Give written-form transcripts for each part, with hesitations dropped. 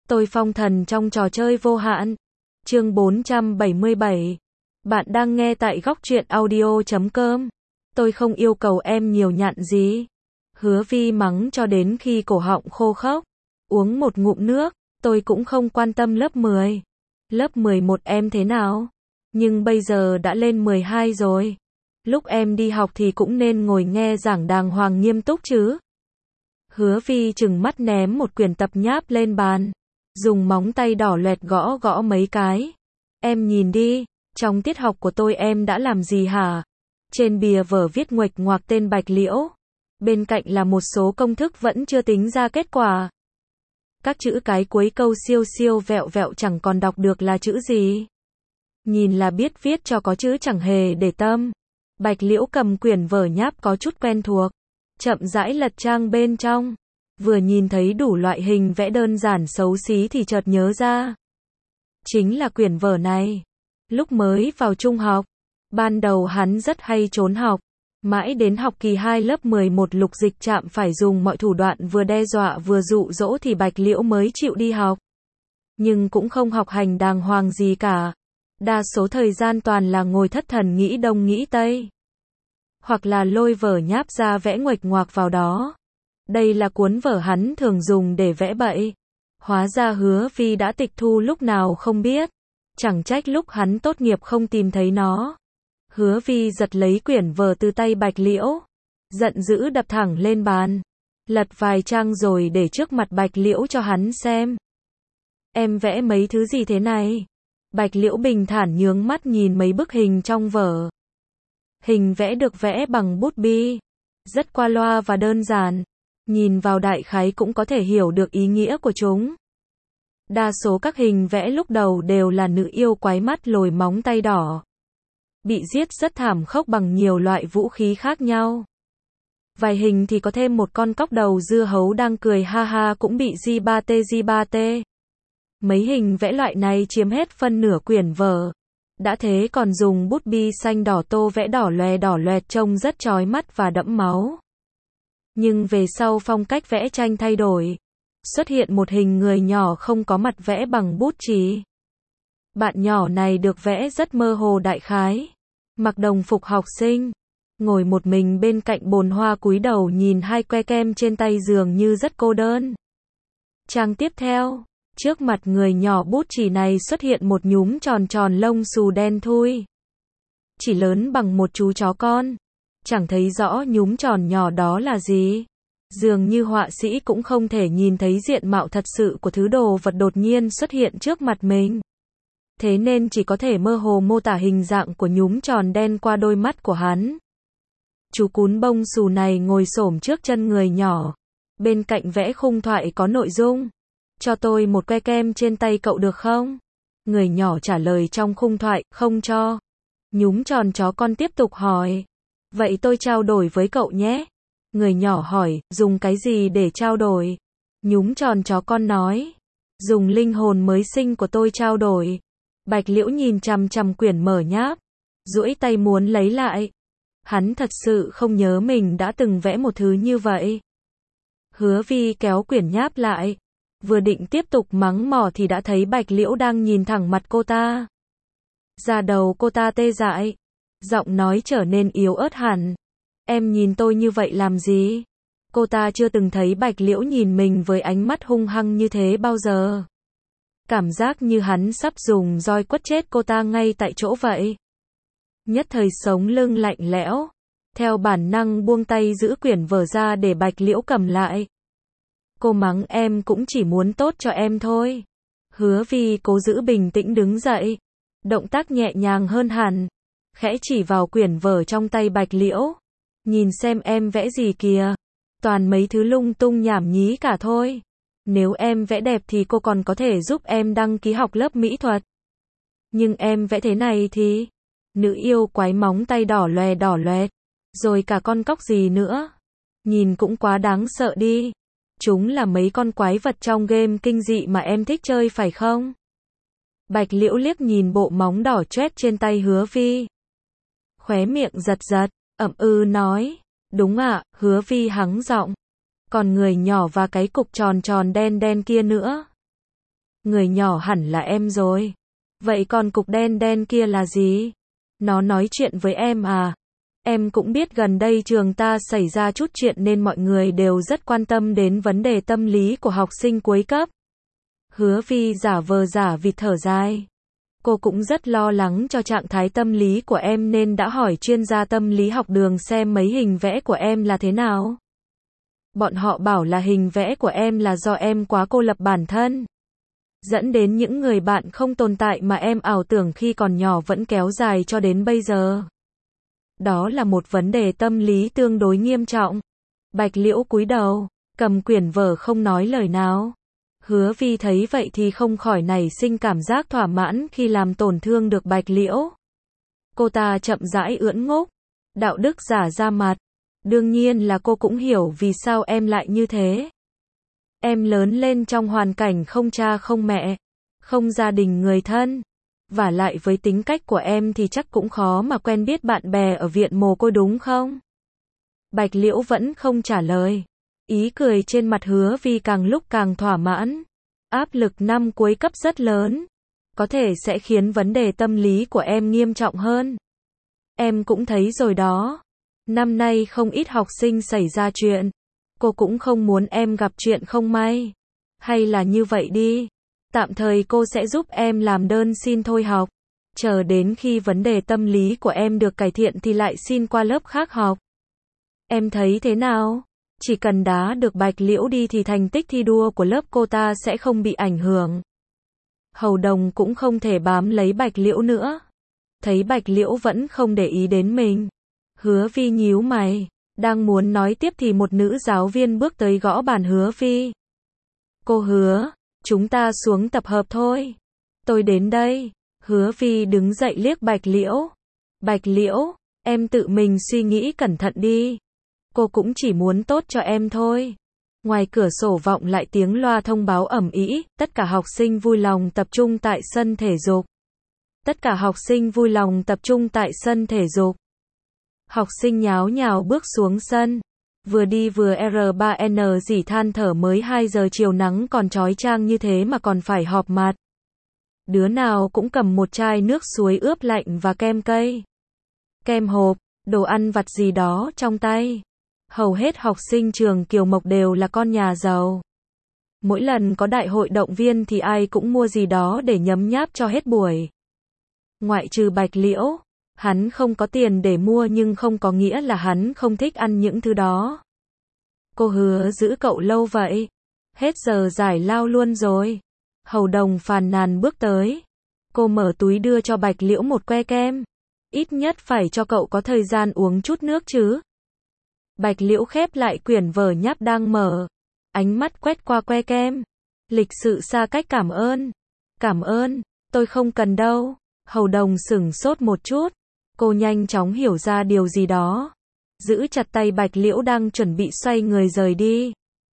Tôi phong thần trong trò chơi vô hạn. Chương 477. Bạn đang nghe tại góc truyện audio.com. Tôi không yêu cầu em nhiều nhặn gì. Hứa Vi mắng cho đến khi cổ họng khô khốc. Uống một ngụm nước, tôi cũng không quan tâm lớp 10. Lớp 11 em thế nào? Nhưng bây giờ đã lên 12 rồi. Lúc em đi học thì cũng nên ngồi nghe giảng đàng hoàng nghiêm túc chứ. Hứa Vi trừng mắt ném một quyển tập nháp lên bàn. Dùng móng tay đỏ loẹt gõ gõ mấy cái. Em nhìn đi, trong tiết học của tôi em đã làm gì hả? Trên bìa vở viết nguệch ngoạc tên Bạch Liễu. Bên cạnh là một số công thức vẫn chưa tính ra kết quả. Các chữ cái cuối câu siêu siêu vẹo vẹo chẳng còn đọc được là chữ gì. Nhìn là biết viết cho có chứ chẳng hề để tâm. Bạch Liễu cầm quyển vở nháp có chút quen thuộc. Chậm rãi lật trang bên trong. Vừa nhìn thấy đủ loại hình vẽ đơn giản xấu xí thì chợt nhớ ra. Chính là quyển vở này. Lúc mới vào trung học, ban đầu hắn rất hay trốn học. Mãi đến học kỳ 2 lớp 11 Lục Dịch Trạm phải dùng mọi thủ đoạn vừa đe dọa vừa dụ dỗ thì Bạch Liễu mới chịu đi học. Nhưng cũng không học hành đàng hoàng gì cả. Đa số thời gian toàn là ngồi thất thần nghĩ đông nghĩ tây. Hoặc là lôi vở nháp ra vẽ nguệch ngoạc vào đó. Đây là cuốn vở hắn thường dùng để vẽ bậy. Hóa ra Hứa Vi đã tịch thu lúc nào không biết. Chẳng trách lúc hắn tốt nghiệp không tìm thấy nó. Hứa Vi giật lấy quyển vở từ tay Bạch Liễu. Giận dữ đập thẳng lên bàn. Lật vài trang rồi để trước mặt Bạch Liễu cho hắn xem. Em vẽ mấy thứ gì thế này? Bạch Liễu bình thản nhướng mắt nhìn mấy bức hình trong vở. Hình vẽ được vẽ bằng bút bi. Rất qua loa và đơn giản. Nhìn vào đại khái cũng có thể hiểu được ý nghĩa của chúng. Đa số các hình vẽ lúc đầu đều là nữ yêu quái mắt lồi móng tay đỏ. Bị giết rất thảm khốc bằng nhiều loại vũ khí khác nhau. Vài hình thì có thêm một con cóc đầu dưa hấu đang cười ha ha cũng bị gi ba tê. Mấy hình vẽ loại này chiếm hết phân nửa quyển vở. Đã thế còn dùng bút bi xanh đỏ tô vẽ đỏ loẹt trông rất chói mắt và đẫm máu. Nhưng về sau phong cách vẽ tranh thay đổi. Xuất hiện một hình người nhỏ không có mặt vẽ bằng bút chì. Bạn nhỏ này được vẽ rất mơ hồ đại khái. Mặc đồng phục học sinh. Ngồi một mình bên cạnh bồn hoa cúi đầu nhìn hai que kem trên tay dường như rất cô đơn. Trang tiếp theo. Trước mặt người nhỏ bút chì này xuất hiện một nhúm tròn tròn lông xù đen thui. Chỉ lớn bằng một chú chó con. Chẳng thấy rõ nhúm tròn nhỏ đó là gì. Dường như họa sĩ cũng không thể nhìn thấy diện mạo thật sự của thứ đồ vật đột nhiên xuất hiện trước mặt mình. Thế nên chỉ có thể mơ hồ mô tả hình dạng của nhúm tròn đen qua đôi mắt của hắn. Chú cún bông xù này ngồi xổm trước chân người nhỏ. Bên cạnh vẽ khung thoại có nội dung. Cho tôi một que kem trên tay cậu được không? Người nhỏ trả lời trong khung thoại, không cho. Nhúm tròn chó con tiếp tục hỏi. Vậy tôi trao đổi với cậu nhé. Người nhỏ hỏi, dùng cái gì để trao đổi? Nhúm tròn chó con nói. Dùng linh hồn mới sinh của tôi trao đổi. Bạch Liễu nhìn chằm chằm quyển mở nháp. Duỗi tay muốn lấy lại. Hắn thật sự không nhớ mình đã từng vẽ một thứ như vậy. Hứa Vi kéo quyển nháp lại. Vừa định tiếp tục mắng mỏ thì đã thấy Bạch Liễu đang nhìn thẳng mặt cô ta. Da đầu cô ta tê dại. Giọng nói trở nên yếu ớt hẳn. Em nhìn tôi như vậy làm gì? Cô ta chưa từng thấy Bạch Liễu nhìn mình với ánh mắt hung hăng như thế bao giờ. Cảm giác như hắn sắp dùng roi quất chết cô ta ngay tại chỗ vậy. Nhất thời sống lưng lạnh lẽo. Theo bản năng buông tay giữ quyển vở ra để Bạch Liễu cầm lại. Cô mắng em cũng chỉ muốn tốt cho em thôi. Hứa Vi cố giữ bình tĩnh đứng dậy. Động tác nhẹ nhàng hơn hẳn. Khẽ chỉ vào quyển vở trong tay Bạch Liễu. Nhìn xem em vẽ gì kìa. Toàn mấy thứ lung tung nhảm nhí cả thôi. Nếu em vẽ đẹp thì cô còn có thể giúp em đăng ký học lớp mỹ thuật. Nhưng em vẽ thế này thì... Nữ yêu quái móng tay đỏ loẹt. Rồi cả con cóc gì nữa. Nhìn cũng quá đáng sợ đi. Chúng là mấy con quái vật trong game kinh dị mà em thích chơi phải không? Bạch Liễu liếc nhìn bộ móng đỏ chét trên tay Hứa Vi. Khóe miệng giật, nói. Đúng ạ, Hứa Vi hắng giọng. Còn người nhỏ và cái cục tròn tròn đen kia nữa. Người nhỏ hẳn là em rồi. Vậy còn cục đen đen kia là gì? Nó nói chuyện với em à? Em cũng biết gần đây trường ta xảy ra chút chuyện nên mọi người đều rất quan tâm đến vấn đề tâm lý của học sinh cuối cấp. Hứa Vi giả vờ giả vịt thở dài. Cô cũng rất lo lắng cho trạng thái tâm lý của em nên đã hỏi chuyên gia tâm lý học đường xem mấy hình vẽ của em là thế nào. Bọn họ bảo là hình vẽ của em là do em quá cô lập bản thân, dẫn đến những người bạn không tồn tại mà em ảo tưởng khi còn nhỏ vẫn kéo dài cho đến bây giờ. Đó là một vấn đề tâm lý tương đối nghiêm trọng. Bạch Liễu cúi đầu, cầm quyển vở không nói lời nào. Hứa Vi thấy vậy thì không khỏi nảy sinh cảm giác thỏa mãn khi làm tổn thương được Bạch Liễu. Cô ta chậm rãi ưỡn ngốc, đạo đức giả ra mặt. Đương nhiên là cô cũng hiểu vì sao em lại như thế. Em lớn lên trong hoàn cảnh không cha không mẹ, không gia đình người thân. Vả lại với tính cách của em thì chắc cũng khó mà quen biết bạn bè ở viện mồ côi đúng không? Bạch Liễu vẫn không trả lời. Ý cười trên mặt Hứa Vi càng lúc càng thỏa mãn. Áp lực năm cuối cấp rất lớn. Có thể sẽ khiến vấn đề tâm lý của em nghiêm trọng hơn. Em cũng thấy rồi đó. Năm nay không ít học sinh xảy ra chuyện. Cô cũng không muốn em gặp chuyện không may. Hay là như vậy đi. Tạm thời cô sẽ giúp em làm đơn xin thôi học. Chờ đến khi vấn đề tâm lý của em được cải thiện thì lại xin qua lớp khác học. Em thấy thế nào? Chỉ cần đá được Bạch Liễu đi thì thành tích thi đua của lớp cô ta sẽ không bị ảnh hưởng. Hầu Đồng cũng không thể bám lấy Bạch Liễu nữa. Thấy Bạch Liễu vẫn không để ý đến mình. Hứa Vi nhíu mày. Đang muốn nói tiếp thì một nữ giáo viên bước tới gõ bàn Hứa Vi. Cô Hứa, chúng ta xuống tập hợp thôi. Tôi đến đây. Hứa Vi đứng dậy liếc Bạch Liễu. Bạch Liễu, em tự mình suy nghĩ cẩn thận đi. Cô cũng chỉ muốn tốt cho em thôi. Ngoài cửa sổ vọng lại tiếng loa thông báo ầm ĩ, tất cả học sinh vui lòng tập trung tại sân thể dục. Tất cả học sinh vui lòng tập trung tại sân thể dục. Học sinh nháo nhào bước xuống sân. Vừa đi vừa R3N dỉ than thở mới 2 giờ chiều nắng còn chói chang như thế mà còn phải họp mặt. Đứa nào cũng cầm một chai nước suối ướp lạnh và kem cây, kem hộp, đồ ăn vặt gì đó trong tay. Hầu hết học sinh trường Kiều Mộc đều là con nhà giàu. Mỗi lần có đại hội động viên thì ai cũng mua gì đó để nhấm nháp cho hết buổi. Ngoại trừ Bạch Liễu, hắn không có tiền để mua nhưng không có nghĩa là hắn không thích ăn những thứ đó. Cô Hứa giữ cậu lâu vậy. Hết giờ giải lao luôn rồi. Hầu Đồng phàn nàn bước tới. Cô mở túi đưa cho Bạch Liễu một que kem. Ít nhất phải cho cậu có thời gian uống chút nước chứ. Bạch Liễu khép lại quyển vở nháp đang mở. Ánh mắt quét qua que kem. Lịch sự xa cách cảm ơn. Cảm ơn, tôi không cần đâu. Hầu Đồng sửng sốt một chút. Cô nhanh chóng hiểu ra điều gì đó. Giữ chặt tay Bạch Liễu đang chuẩn bị xoay người rời đi.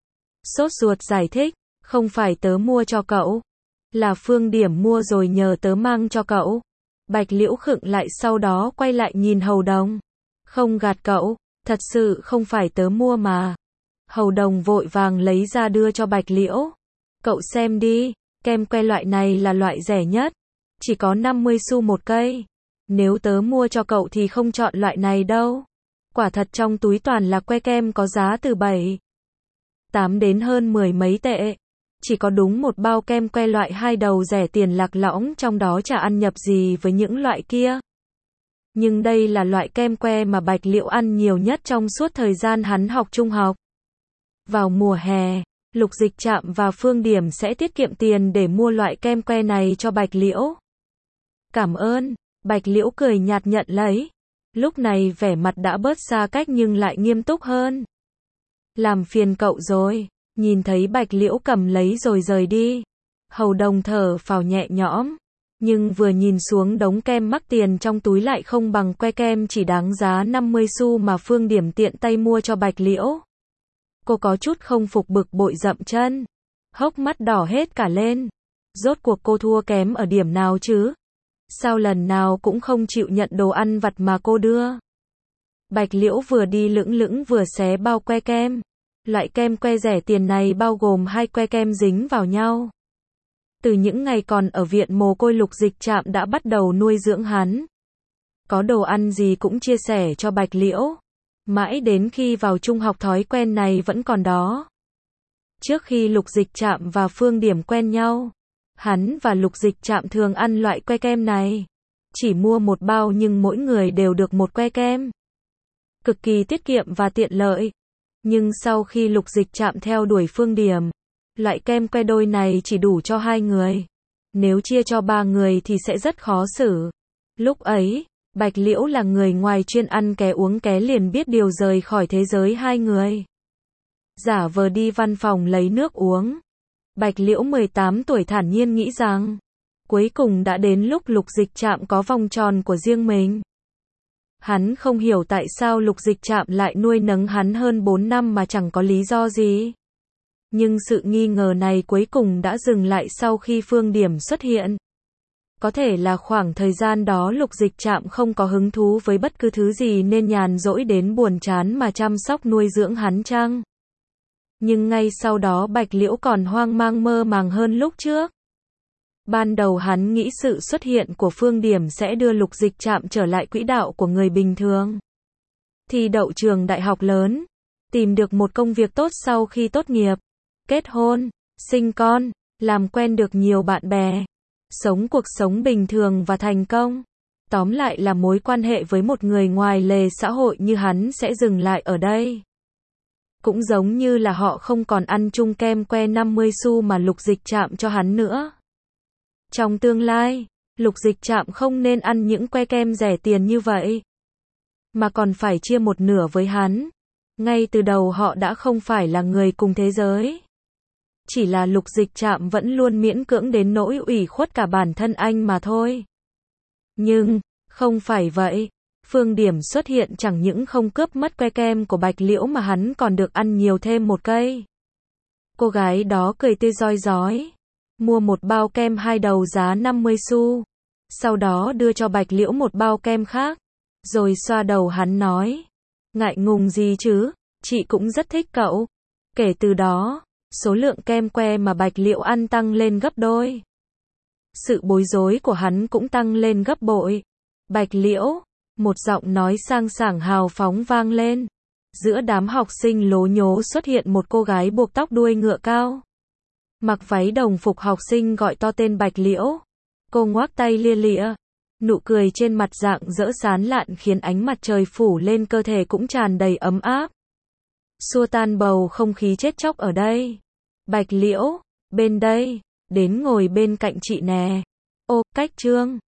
Sốt ruột giải thích. Không phải tớ mua cho cậu. Là Phương Điểm mua rồi nhờ tớ mang cho cậu. Bạch Liễu khựng lại sau đó quay lại nhìn Hầu Đồng. Không gạt cậu, thật sự không phải tớ mua mà. Hầu Đồng vội vàng lấy ra đưa cho Bạch Liễu. Cậu xem đi, kem que loại này là loại rẻ nhất. Chỉ có 50 xu một cây. Nếu tớ mua cho cậu thì không chọn loại này đâu. Quả thật trong túi toàn là que kem có giá từ 7, 8 đến hơn 10 mấy tệ. Chỉ có đúng một bao kem que loại 2 đầu rẻ tiền lạc lõng trong đó chả ăn nhập gì với những loại kia. Nhưng đây là loại kem que mà Bạch Liễu ăn nhiều nhất trong suốt thời gian hắn học trung học. Vào mùa hè, Lục Dịch Trạm và Phương Điểm sẽ tiết kiệm tiền để mua loại kem que này cho Bạch Liễu. Cảm ơn, Bạch Liễu cười nhạt nhận lấy. Lúc này vẻ mặt đã bớt xa cách nhưng lại nghiêm túc hơn. Làm phiền cậu rồi. Nhìn thấy Bạch Liễu cầm lấy rồi rời đi. Hầu Đồng thở phào nhẹ nhõm. Nhưng vừa nhìn xuống đống kem mắc tiền trong túi lại không bằng que kem chỉ đáng giá 50 xu mà Phương Điểm tiện tay mua cho Bạch Liễu. Cô có chút không phục bực bội dậm chân. Hốc mắt đỏ hết cả lên. Rốt cuộc cô thua kém ở điểm nào chứ? Sao lần nào cũng không chịu nhận đồ ăn vặt mà cô đưa? Bạch Liễu vừa đi lững lững vừa xé bao que kem. Loại kem que rẻ tiền này bao gồm 2 que kem dính vào nhau. Từ những ngày còn ở viện mồ côi Lục Dịch Trạm đã bắt đầu nuôi dưỡng hắn. Có đồ ăn gì cũng chia sẻ cho Bạch Liễu. Mãi đến khi vào trung học thói quen này vẫn còn đó. Trước khi Lục Dịch Trạm và Phương Điểm quen nhau, hắn và Lục Dịch Trạm thường ăn loại que kem này. Chỉ mua một bao nhưng mỗi người đều được một que kem. Cực kỳ tiết kiệm và tiện lợi. Nhưng sau khi Lục Dịch Trạm theo đuổi Phương Điểm, loại kem que đôi này chỉ đủ cho 2 người. Nếu chia cho 3 người thì sẽ rất khó xử. Lúc ấy, Bạch Liễu là người ngoài chuyên ăn ké uống ké liền biết điều rời khỏi thế giới 2 người. Giả vờ đi văn phòng lấy nước uống. Bạch Liễu 18 tuổi thản nhiên nghĩ rằng, cuối cùng đã đến lúc Lục Dịch Trạm có vòng tròn của riêng mình. Hắn không hiểu tại sao Lục Dịch Trạm lại nuôi nấng hắn hơn 4 năm mà chẳng có lý do gì. Nhưng sự nghi ngờ này cuối cùng đã dừng lại sau khi Phương Điểm xuất hiện. Có thể là khoảng thời gian đó Lục Dịch Trạm không có hứng thú với bất cứ thứ gì nên nhàn rỗi đến buồn chán mà chăm sóc nuôi dưỡng hắn chăng? Nhưng ngay sau đó Bạch Liễu còn hoang mang mơ màng hơn lúc trước. Ban đầu hắn nghĩ sự xuất hiện của Phương Điểm sẽ đưa Lục Dịch Trạm trở lại quỹ đạo của người bình thường. Thi đậu trường đại học lớn, tìm được một công việc tốt sau khi tốt nghiệp, kết hôn, sinh con, làm quen được nhiều bạn bè, sống cuộc sống bình thường và thành công. Tóm lại là mối quan hệ với một người ngoài lề xã hội như hắn sẽ dừng lại ở đây. Cũng giống như là họ không còn ăn chung kem que 50 xu mà Lục Dịch Trạm cho hắn nữa. Trong tương lai, Lục Dịch Trạm không nên ăn những que kem rẻ tiền như vậy, mà còn phải chia một nửa với hắn. Ngay từ đầu họ đã không phải là người cùng thế giới. Chỉ là Lục Dịch Trạm vẫn luôn miễn cưỡng đến nỗi ủy khuất cả bản thân anh mà thôi. Nhưng, không phải vậy. Phương Điểm xuất hiện chẳng những không cướp mất que kem của Bạch Liễu mà hắn còn được ăn nhiều thêm một cây. Cô gái đó cười tươi rói rói, mua một bao kem 2 đầu giá 50 xu. Sau đó đưa cho Bạch Liễu một bao kem khác. Rồi xoa đầu hắn nói, ngại ngùng gì chứ, chị cũng rất thích cậu. Kể từ đó, số lượng kem que mà Bạch Liễu ăn tăng lên gấp đôi. Sự bối rối của hắn cũng tăng lên gấp bội. Bạch Liễu, một giọng nói sang sảng hào phóng vang lên. Giữa đám học sinh lố nhố xuất hiện một cô gái buộc tóc đuôi ngựa cao. Mặc váy đồng phục học sinh gọi to tên Bạch Liễu. Cô ngoác tay lia lịa. Nụ cười trên mặt rạng rỡ sán lạn khiến ánh mặt trời phủ lên cơ thể cũng tràn đầy ấm áp. Xua tan bầu không khí chết chóc ở đây. Bạch Liễu, bên đây, đến ngồi bên cạnh chị nè. Ô, cách Trương.